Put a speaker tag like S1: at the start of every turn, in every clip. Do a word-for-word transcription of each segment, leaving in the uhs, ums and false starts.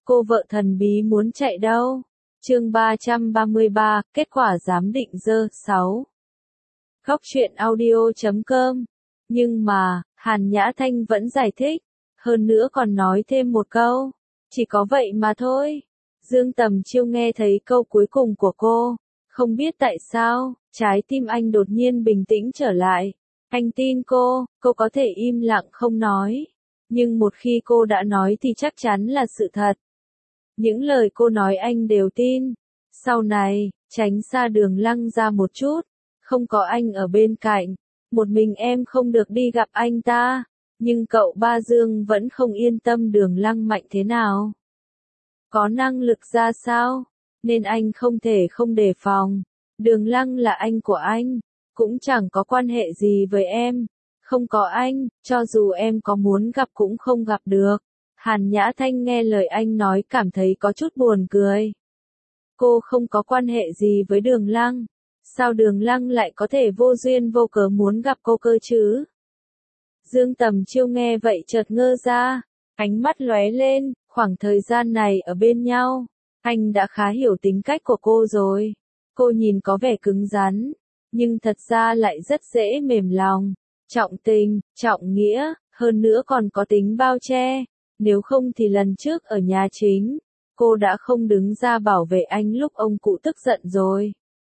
S1: cô vợ thần bí muốn chạy đâu? Chương ba trăm ba mươi ba, kết quả giám định dơ, sáu. Góc truyện audio chấm com. Nhưng mà, Hàn Nhã Thanh vẫn giải thích, hơn nữa còn nói thêm một câu, chỉ có vậy mà thôi. Dương Tầm Chiêu nghe thấy câu cuối cùng của cô, không biết tại sao, trái tim anh đột nhiên bình tĩnh trở lại. Anh tin cô, cô có thể im lặng không nói. Nhưng một khi cô đã nói thì chắc chắn là sự thật. Những lời cô nói anh đều tin. Sau này, tránh xa Đường Lăng ra một chút. Không có anh ở bên cạnh. Một mình em không được đi gặp anh ta. Nhưng cậu Ba Dương vẫn không yên tâm Đường Lăng mạnh thế nào. Có năng lực ra sao? Nên anh không thể không đề phòng. Đường Lăng là anh của anh. Cũng chẳng có quan hệ gì với em. Không có anh, cho dù em có muốn gặp cũng không gặp được. Hàn Nhã Thanh nghe lời anh nói cảm thấy có chút buồn cười. Cô không có quan hệ gì với Đường Lăng. Sao Đường Lăng lại có thể vô duyên vô cớ muốn gặp cô cơ chứ? Dương Tầm Chiêu nghe vậy chợt ngơ ra. Ánh mắt lóe lên, khoảng thời gian này ở bên nhau. Anh đã khá hiểu tính cách của cô rồi. Cô nhìn có vẻ cứng rắn. Nhưng thật ra lại rất dễ mềm lòng. Trọng tình, trọng nghĩa, hơn nữa còn có tính bao che. Nếu không thì lần trước ở nhà chính, cô đã không đứng ra bảo vệ anh lúc ông cụ tức giận rồi.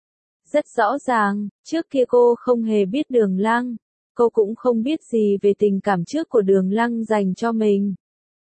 S1: Rất rõ ràng, trước kia cô không hề biết Đường Lăng. Cô cũng không biết gì về tình cảm trước của Đường Lăng dành cho mình.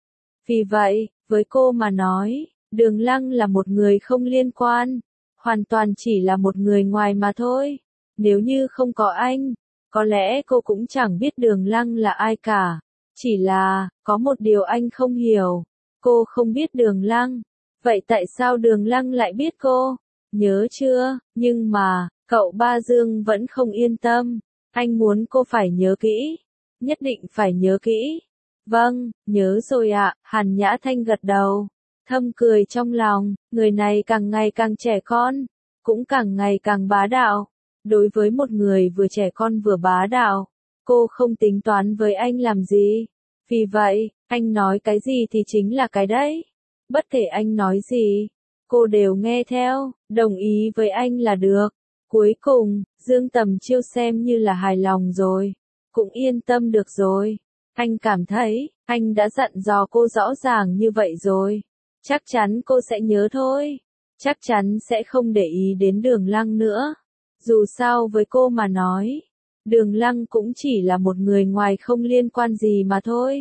S1: Vì vậy, với cô mà nói, Đường Lăng là một người không liên quan. Hoàn toàn chỉ là một người ngoài mà thôi. Nếu như không có anh, có lẽ cô cũng chẳng biết Đường Lăng là ai cả. Chỉ là, có một điều anh không hiểu. Cô không biết Đường Lăng. Vậy tại sao Đường Lăng lại biết cô? Nhớ chưa? Nhưng mà, cậu Ba Dương vẫn không yên tâm. Anh muốn cô phải nhớ kỹ. Nhất định phải nhớ kỹ. Vâng, nhớ rồi ạ. Hàn Nhã Thanh gật đầu. Thầm cười trong lòng, người này càng ngày càng trẻ con. Cũng càng ngày càng bá đạo. Đối với một người vừa trẻ con vừa bá đạo, cô không tính toán với anh làm gì. Vì vậy, anh nói cái gì thì chính là cái đấy. Bất kể anh nói gì, cô đều nghe theo, đồng ý với anh là được. Cuối cùng, Dương Tầm Chiêu xem như là hài lòng rồi. Cũng yên tâm được rồi. Anh cảm thấy, anh đã dặn dò cô rõ ràng như vậy rồi. Chắc chắn cô sẽ nhớ thôi. Chắc chắn sẽ không để ý đến Đường Lăng nữa. Dù sao với cô mà nói, Đường Lăng cũng chỉ là một người ngoài không liên quan gì mà thôi.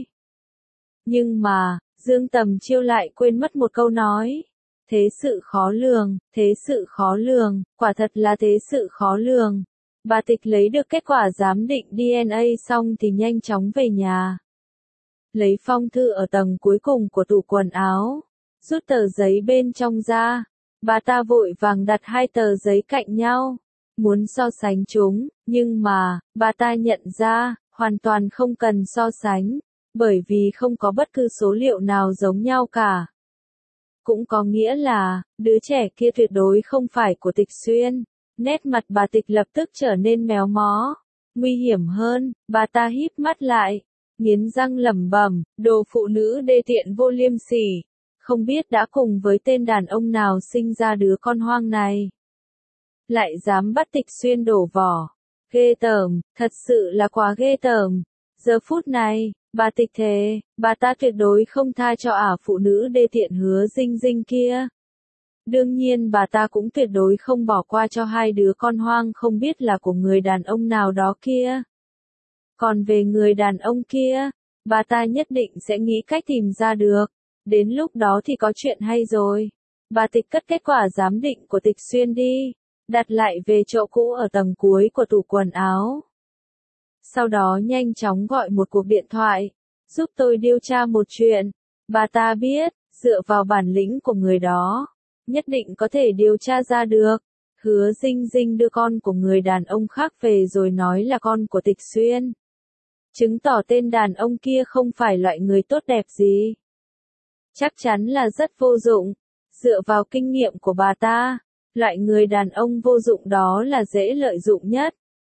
S1: Nhưng mà, Dương Tầm Chiêu lại quên mất một câu nói. Thế sự khó lường, thế sự khó lường, quả thật là thế sự khó lường. Bà Tịch lấy được kết quả giám định đê en a xong thì nhanh chóng về nhà. Lấy phong thư ở tầng cuối cùng của tủ quần áo, rút tờ giấy bên trong ra. Bà ta vội vàng đặt hai tờ giấy cạnh nhau. Muốn so sánh chúng, nhưng mà, bà ta nhận ra, hoàn toàn không cần so sánh, bởi vì không có bất cứ số liệu nào giống nhau cả. Cũng có nghĩa là, đứa trẻ kia tuyệt đối không phải của Tịch Xuyên. Nét mặt bà Tịch lập tức trở nên méo mó. Nguy hiểm hơn, bà ta híp mắt lại, nghiến răng lẩm bẩm, đồ phụ nữ đê tiện vô liêm sỉ. Không biết đã cùng với tên đàn ông nào sinh ra đứa con hoang này. Lại dám bắt Tịch Xuyên đổ vỏ. Ghê tởm, thật sự là quá ghê tởm. Giờ phút này, bà Tịch thề, bà ta tuyệt đối không tha cho ả phụ nữ đê tiện Hứa Dinh Dinh kia. Đương nhiên bà ta cũng tuyệt đối không bỏ qua cho hai đứa con hoang không biết là của người đàn ông nào đó kia. Còn về người đàn ông kia, bà ta nhất định sẽ nghĩ cách tìm ra được. Đến lúc đó thì có chuyện hay rồi. Bà Tịch cất kết quả giám định của Tịch Xuyên đi. Đặt lại về chỗ cũ ở tầng cuối của tủ quần áo. Sau đó nhanh chóng gọi một cuộc điện thoại. Giúp tôi điều tra một chuyện. Bà ta biết, dựa vào bản lĩnh của người đó, nhất định có thể điều tra ra được. Hứa Dinh Dinh đưa con của người đàn ông khác về rồi nói là con của Tịch Xuyên. Chứng tỏ tên đàn ông kia không phải loại người tốt đẹp gì. Chắc chắn là rất vô dụng. Dựa vào kinh nghiệm của bà ta, loại người đàn ông vô dụng đó là dễ lợi dụng nhất.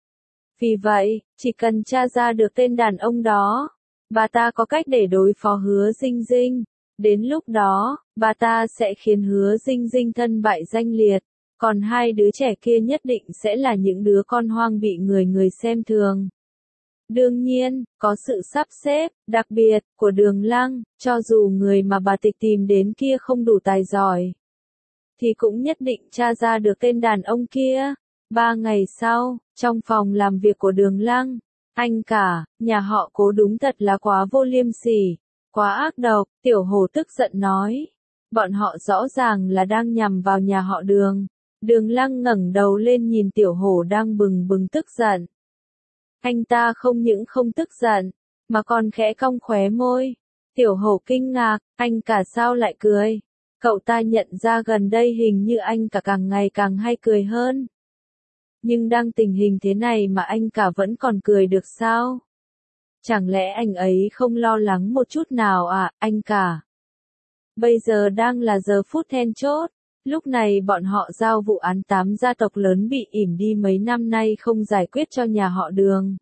S1: Vì vậy, chỉ cần tra ra được tên đàn ông đó, bà ta có cách để đối phó Hứa Dinh Dinh. Đến lúc đó, bà ta sẽ khiến Hứa Dinh Dinh thân bại danh liệt, còn hai đứa trẻ kia nhất định sẽ là những đứa con hoang bị người người xem thường. Đương nhiên, có sự sắp xếp, đặc biệt, của Đường Lăng, cho dù người mà bà Tịch tìm đến kia không đủ tài giỏi, thì cũng nhất định tra ra được tên đàn ông kia. Ba ngày sau, trong phòng làm việc của Đường Lăng, anh cả, nhà họ Cố đúng thật là quá vô liêm sỉ, quá ác độc, Tiểu Hổ tức giận nói. Bọn họ rõ ràng là đang nhằm vào nhà họ Đường. Đường Lăng ngẩng đầu lên nhìn Tiểu Hổ đang bừng bừng tức giận. Anh ta không những không tức giận, mà còn khẽ cong khóe môi. Tiểu Hổ kinh ngạc, anh cả sao lại cười? Cậu ta nhận ra gần đây hình như anh cả càng ngày càng hay cười hơn. Nhưng đang tình hình thế này mà anh cả vẫn còn cười được sao? Chẳng lẽ anh ấy không lo lắng một chút nào à, anh cả? Bây giờ đang là giờ phút then chốt. Lúc này bọn họ giao vụ án tám gia tộc lớn bị ỉm đi mấy năm nay không giải quyết cho nhà họ Đường.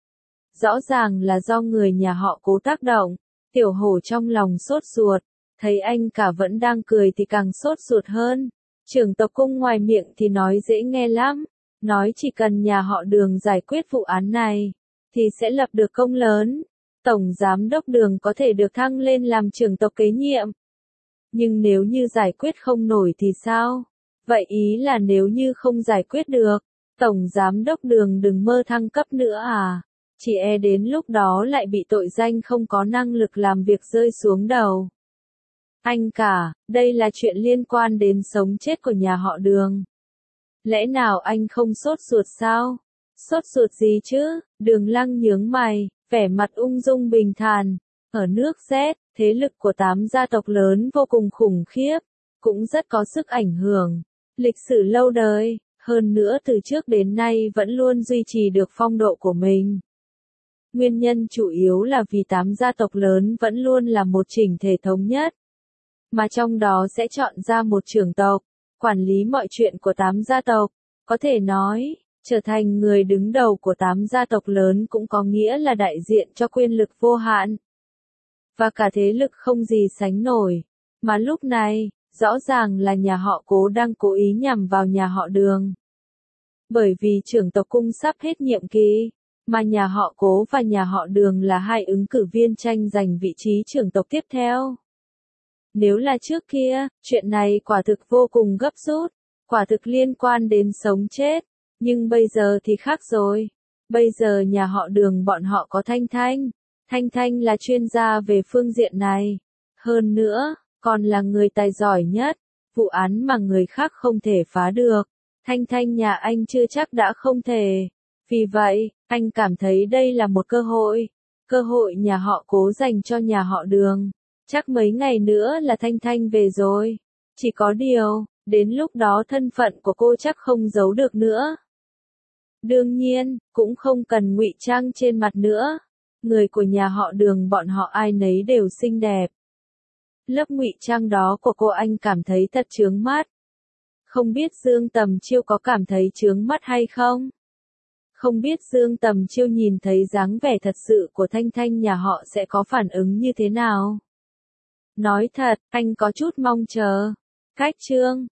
S1: Rõ ràng là do người nhà họ Cố tác động. Tiểu Hổ trong lòng sốt ruột, thấy anh cả vẫn đang cười thì càng sốt ruột hơn. Trưởng tộc cung ngoài miệng thì nói dễ nghe lắm, nói chỉ cần nhà họ Đường giải quyết vụ án này, thì sẽ lập được công lớn. Tổng giám đốc Đường có thể được thăng lên làm trưởng tộc kế nhiệm. Nhưng nếu như giải quyết không nổi thì sao? Vậy ý là nếu như không giải quyết được, Tổng giám đốc Đường đừng mơ thăng cấp nữa à? Chỉ e đến lúc đó lại bị tội danh không có năng lực làm việc rơi xuống đầu. Anh cả, đây là chuyện liên quan đến sống chết của nhà họ Đường. Lẽ nào anh không sốt ruột sao? Sốt ruột gì chứ? Đường Lăng nhướng mày, vẻ mặt ung dung bình thản. Ở nước Z, thế lực của tám gia tộc lớn vô cùng khủng khiếp, cũng rất có sức ảnh hưởng. Lịch sử lâu đời, hơn nữa từ trước đến nay vẫn luôn duy trì được phong độ của mình. Nguyên nhân chủ yếu là vì tám gia tộc lớn vẫn luôn là một chỉnh thể thống nhất, mà trong đó sẽ chọn ra một trưởng tộc, quản lý mọi chuyện của tám gia tộc. Có thể nói, trở thành người đứng đầu của tám gia tộc lớn cũng có nghĩa là đại diện cho quyền lực vô hạn. Và cả thế lực không gì sánh nổi. Mà lúc này, rõ ràng là nhà họ Cố đang cố ý nhằm vào nhà họ Đường. Bởi vì trưởng tộc cung sắp hết nhiệm kỳ, mà nhà họ Cố và nhà họ Đường là hai ứng cử viên tranh giành vị trí trưởng tộc tiếp theo. Nếu là trước kia, chuyện này quả thực vô cùng gấp rút, quả thực liên quan đến sống chết. Nhưng bây giờ thì khác rồi. Bây giờ nhà họ Đường bọn họ có Thanh Thanh. Thanh Thanh là chuyên gia về phương diện này. Hơn nữa, còn là người tài giỏi nhất. Vụ án mà người khác không thể phá được, Thanh Thanh nhà anh chưa chắc đã không thể. Vì vậy, anh cảm thấy đây là một cơ hội. Cơ hội nhà họ Cố dành cho nhà họ Đường. Chắc mấy ngày nữa là Thanh Thanh về rồi. Chỉ có điều, đến lúc đó thân phận của cô chắc không giấu được nữa. Đương nhiên, cũng không cần ngụy trang trên mặt nữa. Người của nhà họ Đường bọn họ ai nấy đều xinh đẹp. Lớp ngụy trang đó của cô anh cảm thấy thật chướng mắt. Không biết Dương Tầm Chiêu có cảm thấy chướng mắt hay không? Không biết Dương Tầm Chiêu nhìn thấy dáng vẻ thật sự của Thanh Thanh nhà họ sẽ có phản ứng như thế nào? Nói thật, anh có chút mong chờ. Cách chương